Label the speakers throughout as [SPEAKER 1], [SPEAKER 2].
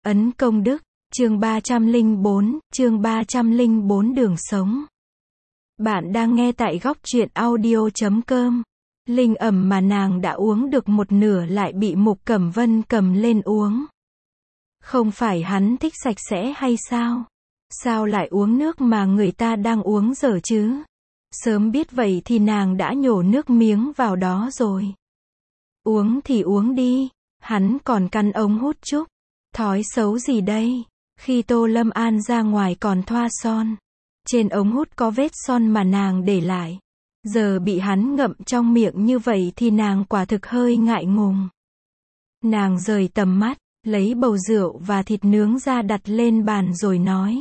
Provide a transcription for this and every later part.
[SPEAKER 1] Ấn công đức, chương 304 đường sống. Bạn đang nghe tại góc truyện audio.com. Linh ẩm mà nàng đã uống được một nửa lại bị Mục Cẩm Vân cầm lên uống. Không phải hắn thích sạch sẽ hay sao? Sao lại uống nước mà người ta đang uống dở chứ? Sớm biết vậy thì nàng đã nhổ nước miếng vào đó rồi. Uống thì uống đi, hắn còn căn ống hút chúc. Thói xấu gì đây? Khi Tô Lâm An ra ngoài còn thoa son. Trên ống hút có vết son mà nàng để lại. Giờ bị hắn ngậm trong miệng như vậy thì nàng quả thực hơi ngại ngùng. Nàng rời tầm mắt, lấy bầu rượu và thịt nướng ra đặt lên bàn rồi nói.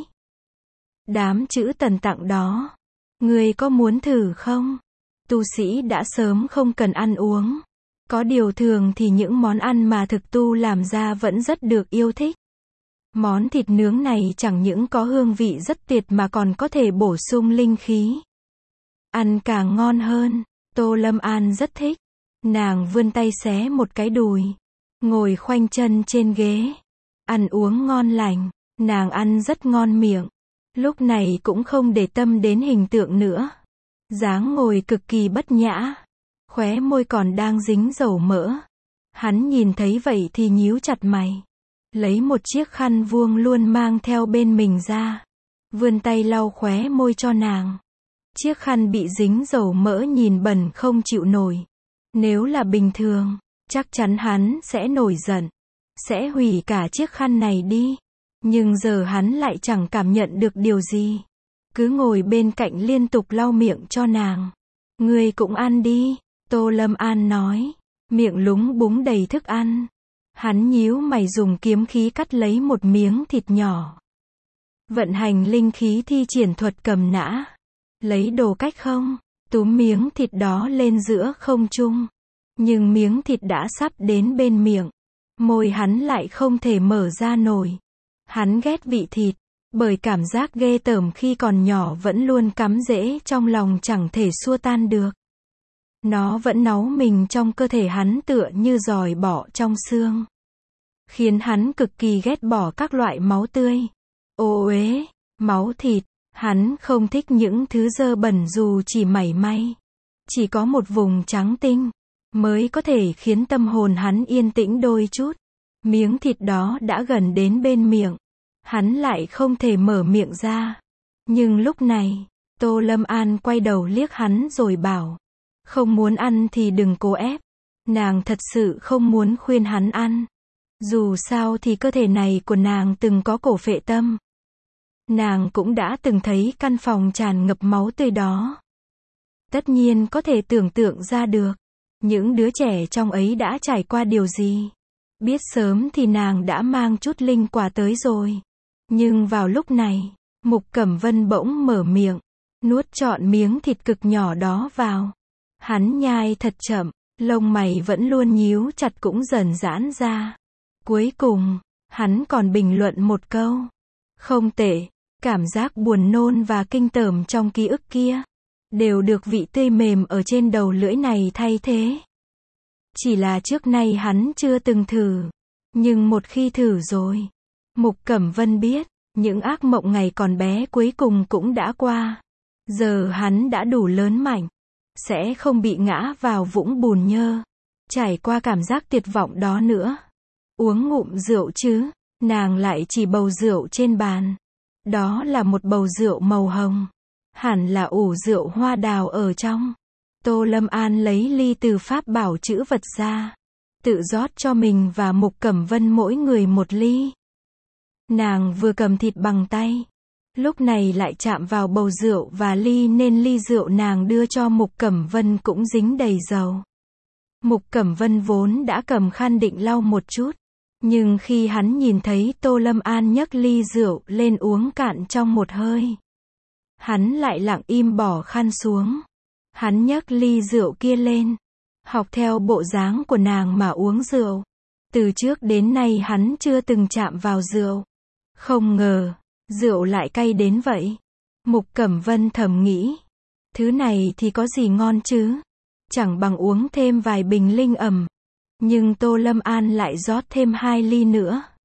[SPEAKER 1] Đám chữ Tần tặng đó. Ngươi có muốn thử không? Tu sĩ đã sớm không cần ăn uống. Có điều thường thì những món ăn mà thực tu làm ra vẫn rất được yêu thích. Món thịt nướng này chẳng những có hương vị rất tuyệt mà còn có thể bổ sung linh khí. Ăn càng ngon hơn, Tô Lâm An rất thích. Nàng vươn tay xé một cái đùi, ngồi khoanh chân trên ghế. Ăn uống ngon lành, nàng ăn rất ngon miệng. Lúc này cũng không để tâm đến hình tượng nữa. Dáng ngồi cực kỳ bất nhã. Khóe môi còn đang dính dầu mỡ. Hắn nhìn thấy vậy thì nhíu chặt mày. Lấy một chiếc khăn vuông luôn mang theo bên mình ra. Vươn tay lau khóe môi cho nàng. Chiếc khăn bị dính dầu mỡ nhìn bẩn không chịu nổi. Nếu là bình thường, chắc chắn hắn sẽ nổi giận. Sẽ hủy cả chiếc khăn này đi. Nhưng giờ hắn lại chẳng cảm nhận được điều gì. Cứ ngồi bên cạnh liên tục lau miệng cho nàng. Ngươi cũng ăn đi, Tô Lâm An nói. Miệng lúng búng đầy thức ăn. Hắn nhíu mày dùng kiếm khí cắt lấy một miếng thịt nhỏ. Vận hành linh khí thi triển thuật cầm nã. Lấy đồ cách không, túm miếng thịt đó lên giữa không trung. Nhưng miếng thịt đã sắp đến bên miệng. Môi hắn lại không thể mở ra nổi. Hắn ghét vị thịt, bởi cảm giác ghê tởm khi còn nhỏ vẫn luôn cắm rễ trong lòng chẳng thể xua tan được. Nó vẫn náu mình trong cơ thể hắn tựa như giòi bọ trong xương. Khiến hắn cực kỳ ghét bỏ các loại máu tươi. Ô uế, máu thịt, hắn không thích những thứ dơ bẩn dù chỉ mảy may. Chỉ có một vùng trắng tinh, mới có thể khiến tâm hồn hắn yên tĩnh đôi chút. Miếng thịt đó đã gần đến bên miệng. Hắn lại không thể mở miệng ra. Nhưng lúc này, Tô Lâm An quay đầu liếc hắn rồi bảo. Không muốn ăn thì đừng cố ép. Nàng thật sự không muốn khuyên hắn ăn. Dù sao thì cơ thể này của nàng từng có cổ phệ tâm. Nàng cũng đã từng thấy căn phòng tràn ngập máu tươi đó. Tất nhiên có thể tưởng tượng ra được. Những đứa trẻ trong ấy đã trải qua điều gì. Biết sớm thì nàng đã mang chút linh quả tới rồi. Nhưng vào lúc này, Mục Cẩm Vân bỗng mở miệng. Nuốt trọn miếng thịt cực nhỏ đó vào. Hắn nhai thật chậm, lông mày vẫn luôn nhíu chặt cũng dần giãn ra. Cuối cùng, hắn còn bình luận một câu. Không tệ, cảm giác buồn nôn và kinh tởm trong ký ức kia. Đều được vị tươi mềm ở trên đầu lưỡi này thay thế. Chỉ là trước nay hắn chưa từng thử. Nhưng một khi thử rồi, Mục Cẩm Vân biết, những ác mộng ngày còn bé cuối cùng cũng đã qua. Giờ hắn đã đủ lớn mạnh. Sẽ không bị ngã vào vũng bùn nhơ. Trải qua cảm giác tuyệt vọng đó nữa. Uống ngụm rượu chứ. Nàng lại chỉ bầu rượu trên bàn. Đó là một bầu rượu màu hồng. Hẳn là ủ rượu hoa đào ở trong. Tô Lâm An lấy ly từ pháp bảo chữ vật ra. Tự rót cho mình và Mục Cẩm Vân mỗi người một ly. Nàng vừa cầm thịt bằng tay. Lúc này lại chạm vào bầu rượu và ly nên ly rượu nàng đưa cho Mục Cẩm Vân cũng dính đầy dầu. Mục Cẩm Vân vốn đã cầm khăn định lau một chút. Nhưng khi hắn nhìn thấy Tô Lâm An nhấc ly rượu lên uống cạn trong một hơi. Hắn lại lặng im bỏ khăn xuống. Hắn nhấc ly rượu kia lên. Học theo bộ dáng của nàng mà uống rượu. Từ trước đến nay hắn chưa từng chạm vào rượu. Không ngờ, rượu lại cay đến vậy. Mục Cẩm Vân thầm nghĩ. Thứ này thì có gì ngon chứ? Chẳng bằng uống thêm vài bình linh ẩm. Nhưng Tô Lâm An lại rót thêm 2 ly nữa.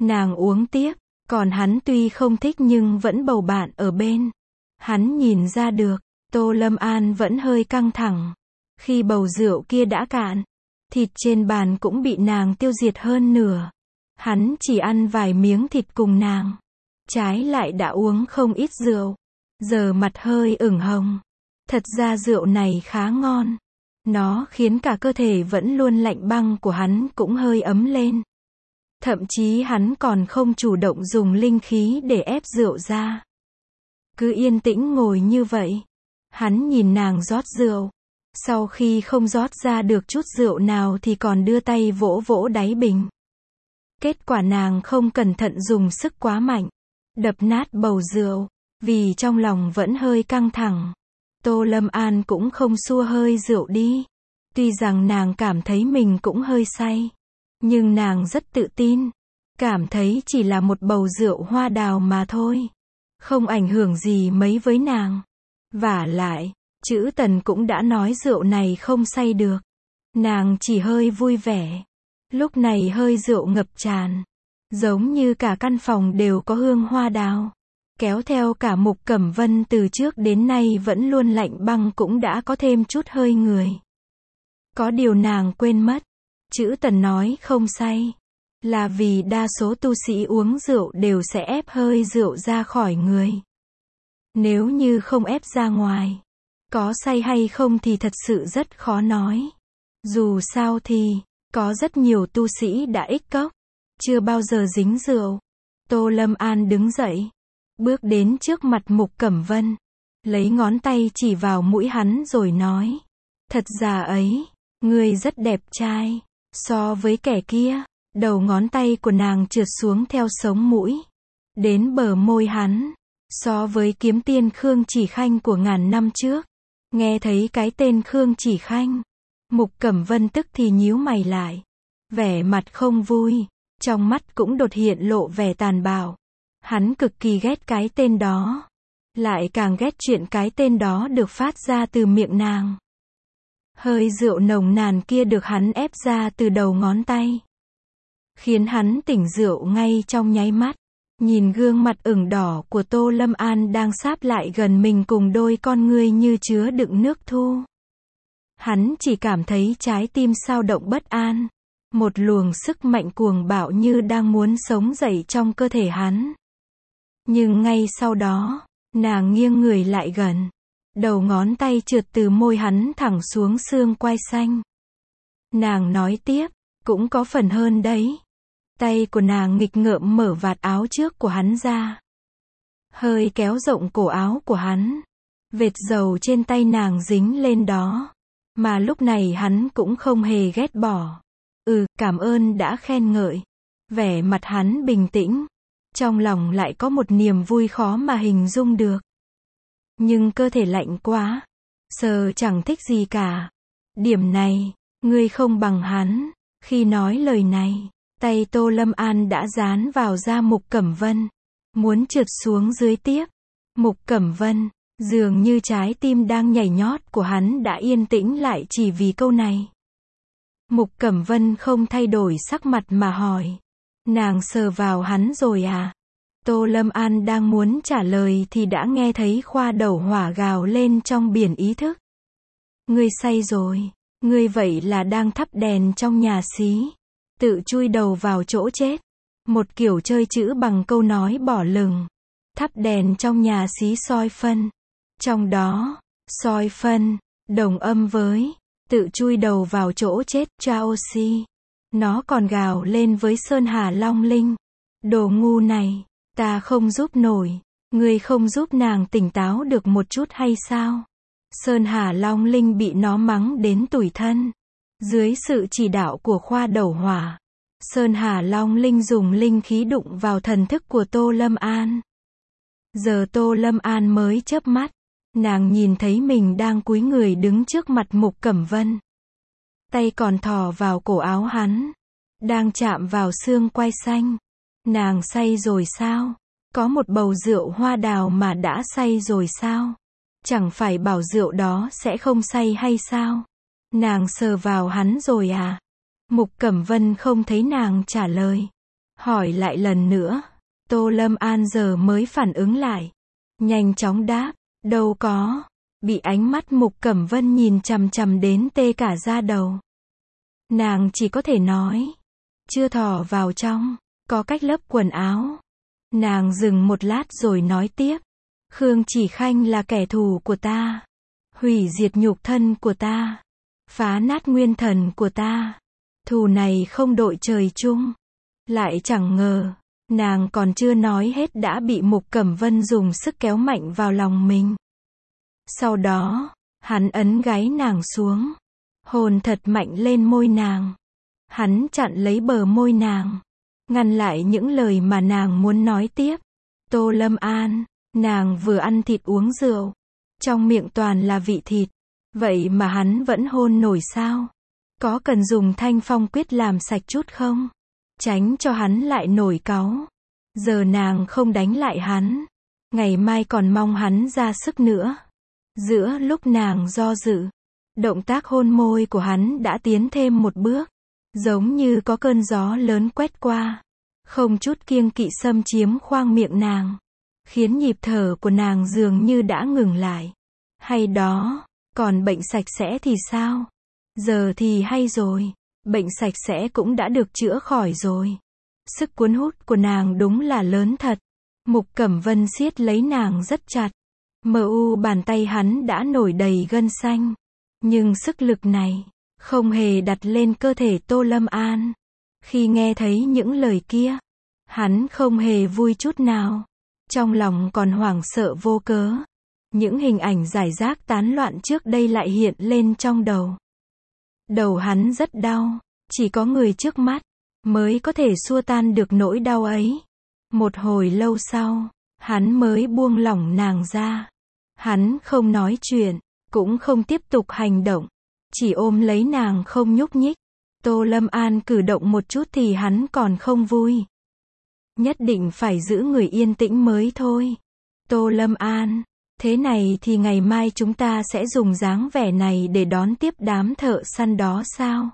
[SPEAKER 1] Nàng uống tiếp, còn hắn tuy không thích nhưng vẫn bầu bạn ở bên. Hắn nhìn ra được, Tô Lâm An vẫn hơi căng thẳng. Khi bầu rượu kia đã cạn, thịt trên bàn cũng bị nàng tiêu diệt hơn nửa. Hắn chỉ ăn vài miếng thịt cùng nàng. Trái lại đã uống không ít rượu. Giờ mặt hơi ửng hồng. Thật ra rượu này khá ngon. Nó khiến cả cơ thể vẫn luôn lạnh băng của hắn cũng hơi ấm lên. Thậm chí hắn còn không chủ động dùng linh khí để ép rượu ra. Cứ yên tĩnh ngồi như vậy. Hắn nhìn nàng rót rượu. Sau khi không rót ra được chút rượu nào thì còn đưa tay vỗ vỗ đáy bình. Kết quả nàng không cẩn thận dùng sức quá mạnh. Đập nát bầu rượu. Vì trong lòng vẫn hơi căng thẳng. Tô Lâm An cũng không xua hơi rượu đi. Tuy rằng nàng cảm thấy mình cũng hơi say. Nhưng nàng rất tự tin. Cảm thấy chỉ là một bầu rượu hoa đào mà thôi. Không ảnh hưởng gì mấy với nàng. Vả lại, chữ Tần cũng đã nói rượu này không say được. Nàng chỉ hơi vui vẻ. Lúc này hơi rượu ngập tràn. Giống như cả căn phòng đều có hương hoa đào. Kéo theo cả Mục Cẩm Vân từ trước đến nay vẫn luôn lạnh băng cũng đã có thêm chút hơi người. Có điều nàng quên mất. Chữ Tần nói không say. Là vì đa số tu sĩ uống rượu đều sẽ ép hơi rượu ra khỏi người. Nếu như không ép ra ngoài, có say hay không thì thật sự rất khó nói. Dù sao thì, có rất nhiều tu sĩ đã ích cốc, chưa bao giờ dính rượu. Tô Lâm An đứng dậy, bước đến trước mặt Mục Cẩm Vân, lấy ngón tay chỉ vào mũi hắn rồi nói. Thật ra ấy, ngươi rất đẹp trai, so với kẻ kia. Đầu ngón tay của nàng trượt xuống theo sống mũi, đến bờ môi hắn. So với kiếm tiên Khương Chỉ Khanh của ngàn năm trước. Nghe thấy cái tên Khương Chỉ Khanh, Mục Cẩm Vân tức thì nhíu mày lại. Vẻ mặt không vui, trong mắt cũng đột hiện lộ vẻ tàn bạo. Hắn cực kỳ ghét cái tên đó. Lại càng ghét chuyện cái tên đó được phát ra từ miệng nàng. Hơi rượu nồng nàn kia được hắn ép ra từ đầu ngón tay. Khiến hắn tỉnh rượu ngay trong nháy mắt. Nhìn gương mặt ửng đỏ của Tô Lâm An đang sáp lại gần mình cùng đôi con ngươi như chứa đựng nước thu. Hắn chỉ cảm thấy trái tim xao động bất an. Một luồng sức mạnh cuồng bạo như đang muốn sống dậy trong cơ thể hắn. Nhưng ngay sau đó, nàng nghiêng người lại gần. Đầu ngón tay trượt từ môi hắn thẳng xuống xương quai xanh. Nàng nói tiếp, cũng có phần hơn đấy. Tay của nàng nghịch ngợm mở vạt áo trước của hắn ra. Hơi kéo rộng cổ áo của hắn. Vệt dầu trên tay nàng dính lên đó. Mà lúc này hắn cũng không hề ghét bỏ. Cảm ơn đã khen ngợi. Vẻ mặt hắn bình tĩnh. Trong lòng lại có một niềm vui khó mà hình dung được. Nhưng cơ thể lạnh quá. Sờ chẳng thích gì cả. Điểm này, ngươi không bằng hắn. Khi nói lời này, tay Tô Lâm An đã dán vào da Mục Cẩm Vân. Muốn trượt xuống dưới tiếp. Mục Cẩm Vân, dường như trái tim đang nhảy nhót của hắn đã yên tĩnh lại chỉ vì câu này. Mục Cẩm Vân không thay đổi sắc mặt mà hỏi. Nàng sờ vào hắn rồi à? Tô Lâm An đang muốn trả lời thì đã nghe thấy khoa đầu hỏa gào lên trong biển ý thức. Ngươi say rồi. Ngươi vậy là đang thắp đèn trong nhà xí. Tự chui đầu vào chỗ chết. Một kiểu chơi chữ bằng câu nói bỏ lửng. Thắp đèn trong nhà xí soi phân. Trong đó, soi phân, đồng âm với tự chui đầu vào chỗ chết, Chao Si. Nó còn gào lên với Sơn Hà Long Linh. Đồ ngu này, ta không giúp nổi. Ngươi không giúp nàng tỉnh táo được một chút hay sao? Sơn Hà Long Linh bị nó mắng đến tủi thân. Dưới sự chỉ đạo của khoa đầu hỏa, Sơn Hà Long Linh dùng linh khí đụng vào thần thức của Tô Lâm An. Giờ Tô Lâm An mới chớp mắt. Nàng nhìn thấy mình đang cúi người đứng trước mặt Mục Cẩm Vân. Tay còn thò vào cổ áo hắn. Đang chạm vào xương quai xanh. Nàng say rồi sao? Có một bầu rượu hoa đào mà đã say rồi sao? Chẳng phải bảo rượu đó sẽ không say hay sao? Nàng sờ vào hắn rồi à? Mục Cẩm Vân không thấy nàng trả lời. hỏi lại lần nữa. Tô Lâm An giờ mới phản ứng lại. Nhanh chóng đáp, đâu có. Bị ánh mắt Mục Cẩm Vân nhìn chằm chằm đến tê cả da đầu. Nàng chỉ có thể nói. Chưa thò vào trong, có cách lấp quần áo. Nàng dừng một lát rồi nói tiếp. Khương Chỉ Khanh là kẻ thù của ta. Hủy diệt nhục thân của ta. Phá nát nguyên thần của ta. Thù này không đội trời chung. Lại chẳng ngờ, nàng còn chưa nói hết đã bị Mục Cẩm Vân dùng sức kéo mạnh vào lòng mình. Sau đó, hắn ấn gáy nàng xuống. Hôn thật mạnh lên môi nàng. Hắn chặn lấy bờ môi nàng. Ngăn lại những lời mà nàng muốn nói tiếp. Tô Lâm An, nàng vừa ăn thịt uống rượu. Trong miệng toàn là vị thịt. Vậy mà hắn vẫn hôn nổi sao? Có cần dùng Thanh Phong Quyết làm sạch chút không? Tránh cho hắn lại nổi cáu. Giờ nàng không đánh lại hắn. Ngày mai còn mong hắn ra sức nữa. Giữa lúc nàng do dự, động tác hôn môi của hắn đã tiến thêm một bước. Giống như có cơn gió lớn quét qua. Không chút kiêng kỵ xâm chiếm khoang miệng nàng. Khiến nhịp thở của nàng dường như đã ngừng lại. Hay đó, còn bệnh sạch sẽ thì sao? Giờ thì hay rồi. Bệnh sạch sẽ cũng đã được chữa khỏi rồi. Sức cuốn hút của nàng đúng là lớn thật. Mục Cẩm Vân siết lấy nàng rất chặt. Bàn tay hắn đã nổi đầy gân xanh. Nhưng sức lực này không hề đặt lên cơ thể Tô Lâm An. Khi nghe thấy những lời kia, hắn không hề vui chút nào. Trong lòng còn hoảng sợ vô cớ. Những hình ảnh giải rác tán loạn trước đây lại hiện lên trong đầu. Đầu hắn rất đau, chỉ có người trước mắt mới có thể xua tan được nỗi đau ấy. Một hồi lâu sau, hắn mới buông lỏng nàng ra. Hắn không nói chuyện, cũng không tiếp tục hành động, chỉ ôm lấy nàng không nhúc nhích. Tô Lâm An cử động một chút thì hắn còn không vui. Nhất định phải giữ người yên tĩnh mới thôi. Tô Lâm An, thế này thì ngày mai chúng ta sẽ dùng dáng vẻ này để đón tiếp đám thợ săn đó sao?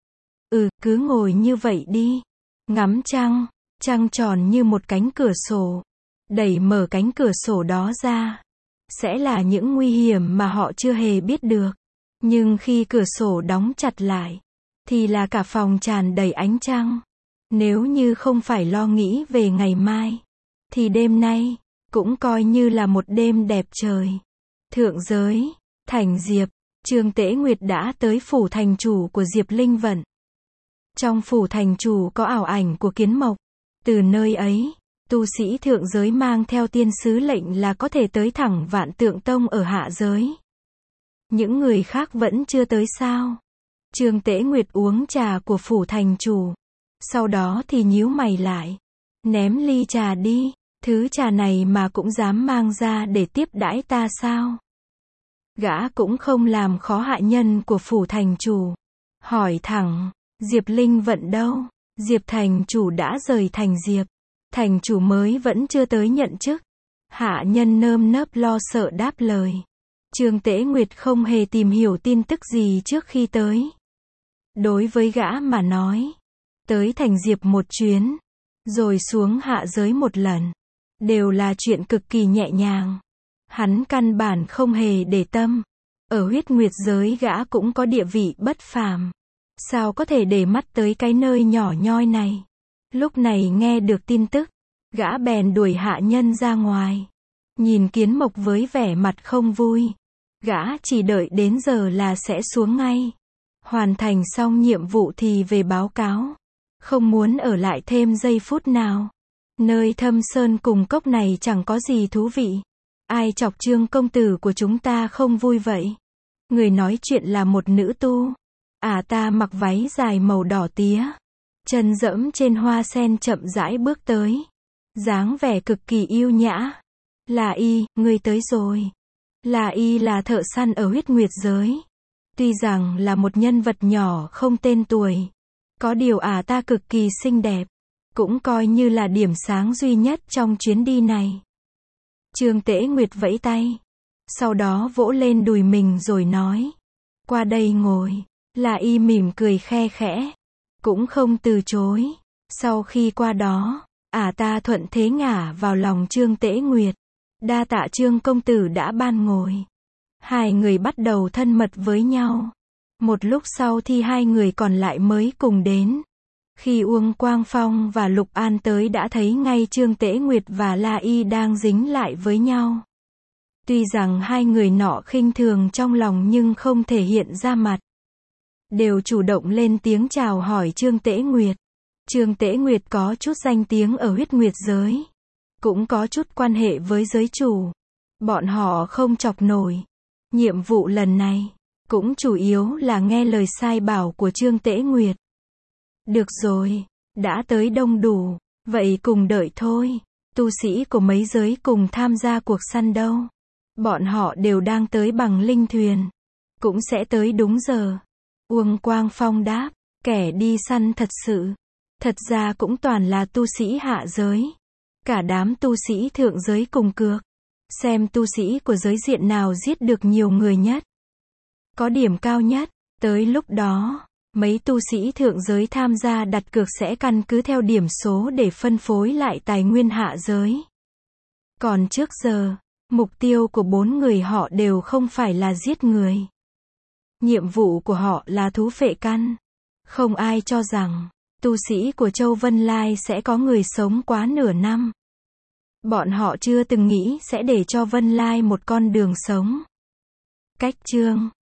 [SPEAKER 1] Cứ ngồi như vậy đi. Ngắm trăng, trăng tròn như một cánh cửa sổ. Đẩy mở cánh cửa sổ đó ra. Sẽ là những nguy hiểm mà họ chưa hề biết được. Nhưng khi cửa sổ đóng chặt lại, thì là cả phòng tràn đầy ánh trăng. Nếu như không phải lo nghĩ về ngày mai, thì đêm nay cũng coi như là một đêm đẹp trời. Thượng giới, Thành Diệp, Trương Tế Nguyệt đã tới phủ thành chủ của Diệp Linh Vận. Trong phủ thành chủ có ảo ảnh của Kiến Mộc. Từ nơi ấy, tu sĩ thượng giới mang theo tiên sứ lệnh là có thể tới thẳng Vạn Tượng Tông ở hạ giới. Những người khác vẫn chưa tới sao? Trương Tế Nguyệt uống trà của phủ thành chủ. Sau đó thì nhíu mày lại. Ném ly trà đi. Thứ trà này mà cũng dám mang ra để tiếp đãi ta sao? Gã cũng không làm khó hạ nhân của phủ thành chủ. Hỏi thẳng, Diệp Linh Vận đâu? Diệp thành chủ đã rời thành Diệp. Thành chủ mới vẫn chưa tới nhận chức. Hạ nhân nơm nớp lo sợ đáp lời. Trương Tế Nguyệt không hề tìm hiểu tin tức gì trước khi tới. Đối với gã mà nói, tới thành Diệp một chuyến, rồi xuống hạ giới một lần, đều là chuyện cực kỳ nhẹ nhàng. Hắn căn bản không hề để tâm. Ở huyết nguyệt giới gã cũng có địa vị bất phàm. Sao có thể để mắt tới cái nơi nhỏ nhoi này? Lúc này nghe được tin tức, gã bèn đuổi hạ nhân ra ngoài. Nhìn Kiến Mộc với vẻ mặt không vui. Gã chỉ đợi đến giờ là sẽ xuống ngay. Hoàn thành xong nhiệm vụ thì về báo cáo. Không muốn ở lại thêm giây phút nào. Nơi thâm sơn cùng cốc này chẳng có gì thú vị. Ai chọc Trương công tử của chúng ta không vui vậy? Người nói chuyện là một nữ tu. Ta mặc váy dài màu đỏ tía. Chân dẫm trên hoa sen chậm rãi bước tới. Dáng vẻ cực kỳ yêu nhã. Là y, ngươi tới rồi. Là y là thợ săn ở huyết nguyệt giới. Tuy rằng là một nhân vật nhỏ không tên tuổi. Có điều ta cực kỳ xinh đẹp. Cũng coi như là điểm sáng duy nhất trong chuyến đi này. Trương Tế Nguyệt vẫy tay. Sau đó vỗ lên đùi mình rồi nói. Qua đây ngồi. Là y mỉm cười khe khẽ. Cũng không từ chối. Sau khi qua đó, ta thuận thế ngả vào lòng Trương Tễ Nguyệt. Đa tạ Trương công tử đã ban ngồi. Hai người bắt đầu thân mật với nhau. Một lúc sau thì hai người còn lại mới cùng đến. Khi Uông Quang Phong và Lục An tới đã thấy ngay Trương Tễ Nguyệt và La Y đang dính lại với nhau. Tuy rằng hai người nọ khinh thường trong lòng nhưng không thể hiện ra mặt. Đều chủ động lên tiếng chào hỏi Trương Tễ Nguyệt. Trương Tễ Nguyệt có chút danh tiếng ở huyết nguyệt giới. Cũng có chút quan hệ với giới chủ. Bọn họ không chọc nổi. Nhiệm vụ lần này cũng chủ yếu là nghe lời sai bảo của Trương Tễ Nguyệt. Được rồi, đã tới đông đủ, vậy cùng đợi thôi. Tu sĩ của mấy giới cùng tham gia cuộc săn đâu? Bọn họ đều đang tới bằng linh thuyền. Cũng sẽ tới đúng giờ. Uông Quang Phong đáp, kẻ đi săn thật sự. Thật ra cũng toàn là tu sĩ hạ giới. Cả đám tu sĩ thượng giới cùng cược. Xem tu sĩ của giới diện nào giết được nhiều người nhất. Có điểm cao nhất. Tới lúc đó, mấy tu sĩ thượng giới tham gia đặt cược sẽ căn cứ theo điểm số để phân phối lại tài nguyên hạ giới. Còn trước giờ, mục tiêu của 4 người họ đều không phải là giết người. Nhiệm vụ của họ là thú phệ căn. Không ai cho rằng, tu sĩ của Châu Vân Lai sẽ có người sống quá nửa năm. Bọn họ chưa từng nghĩ sẽ để cho Vân Lai một con đường sống. Cách chương